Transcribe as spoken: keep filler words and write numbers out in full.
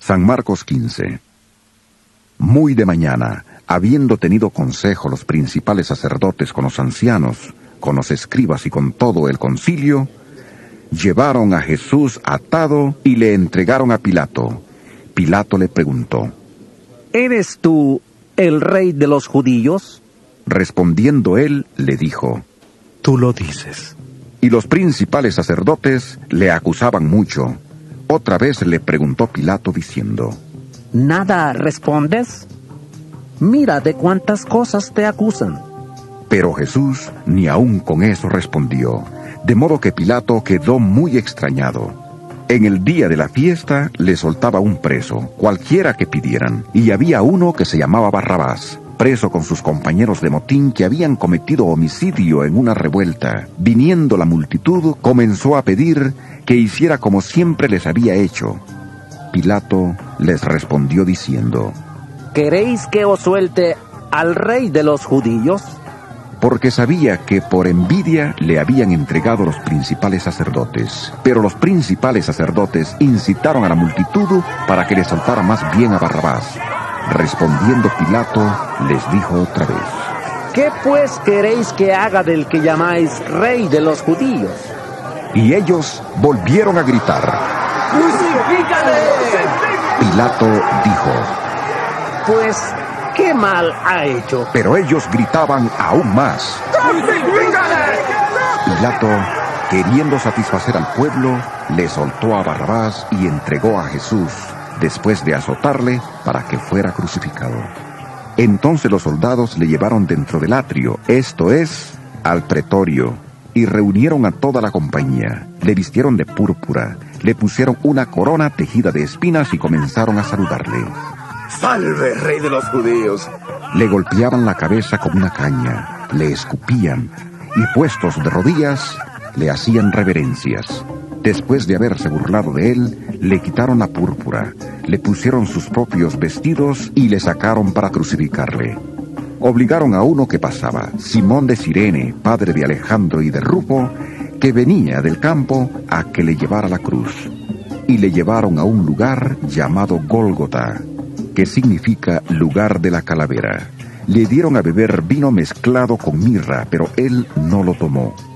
San Marcos quince. Muy de mañana, habiendo tenido consejo los principales sacerdotes con los ancianos, con los escribas y con todo el concilio, llevaron a Jesús atado y le entregaron a Pilato. Pilato le preguntó: ¿Eres tú el rey de los judíos? Respondiendo él, le dijo: Tú lo dices. Y los principales sacerdotes le acusaban mucho. Otra vez le preguntó Pilato diciendo: ¿Nada respondes? Mira de cuántas cosas te acusan. Pero Jesús ni aun con eso respondió, de modo que Pilato quedó muy extrañado. En el día de la fiesta le soltaba un preso, cualquiera que pidieran, y había uno que se llamaba Barrabás, preso con sus compañeros de motín que habían cometido homicidio en una revuelta. Viniendo la multitud, comenzó a pedir que hiciera como siempre les había hecho. Pilato les respondió diciendo: ¿Queréis que os suelte al rey de los judíos? Porque sabía que por envidia le habían entregado los principales sacerdotes. Pero los principales sacerdotes incitaron a la multitud para que le soltara más bien a Barrabás. Respondiendo Pilato, les dijo otra vez: ¿Qué pues queréis que haga del que llamáis rey de los judíos? Y ellos volvieron a gritar: ¡Crucifícale! Pilato dijo: Pues, ¿qué mal ha hecho? Pero ellos gritaban aún más. ¡Crucifícale! Pilato, queriendo satisfacer al pueblo, le soltó a Barrabás y entregó a Jesús, después de azotarle, para que fuera crucificado. Entonces los soldados le llevaron dentro del atrio, esto es, al pretorio, y reunieron a toda la compañía. Le vistieron de púrpura, le pusieron una corona tejida de espinas y comenzaron a saludarle. ¡Salve, rey de los judíos! Le golpeaban la cabeza con una caña, le escupían, y puestos de rodillas, le hacían reverencias. Después de haberse burlado de él, le quitaron la púrpura, le pusieron sus propios vestidos y le sacaron para crucificarle. Obligaron a uno que pasaba, Simón de Cirene, padre de Alejandro y de Rufo, que venía del campo, a que le llevara la cruz. Y le llevaron a un lugar llamado Gólgota, que significa lugar de la calavera. Le dieron a beber vino mezclado con mirra, pero él no lo tomó.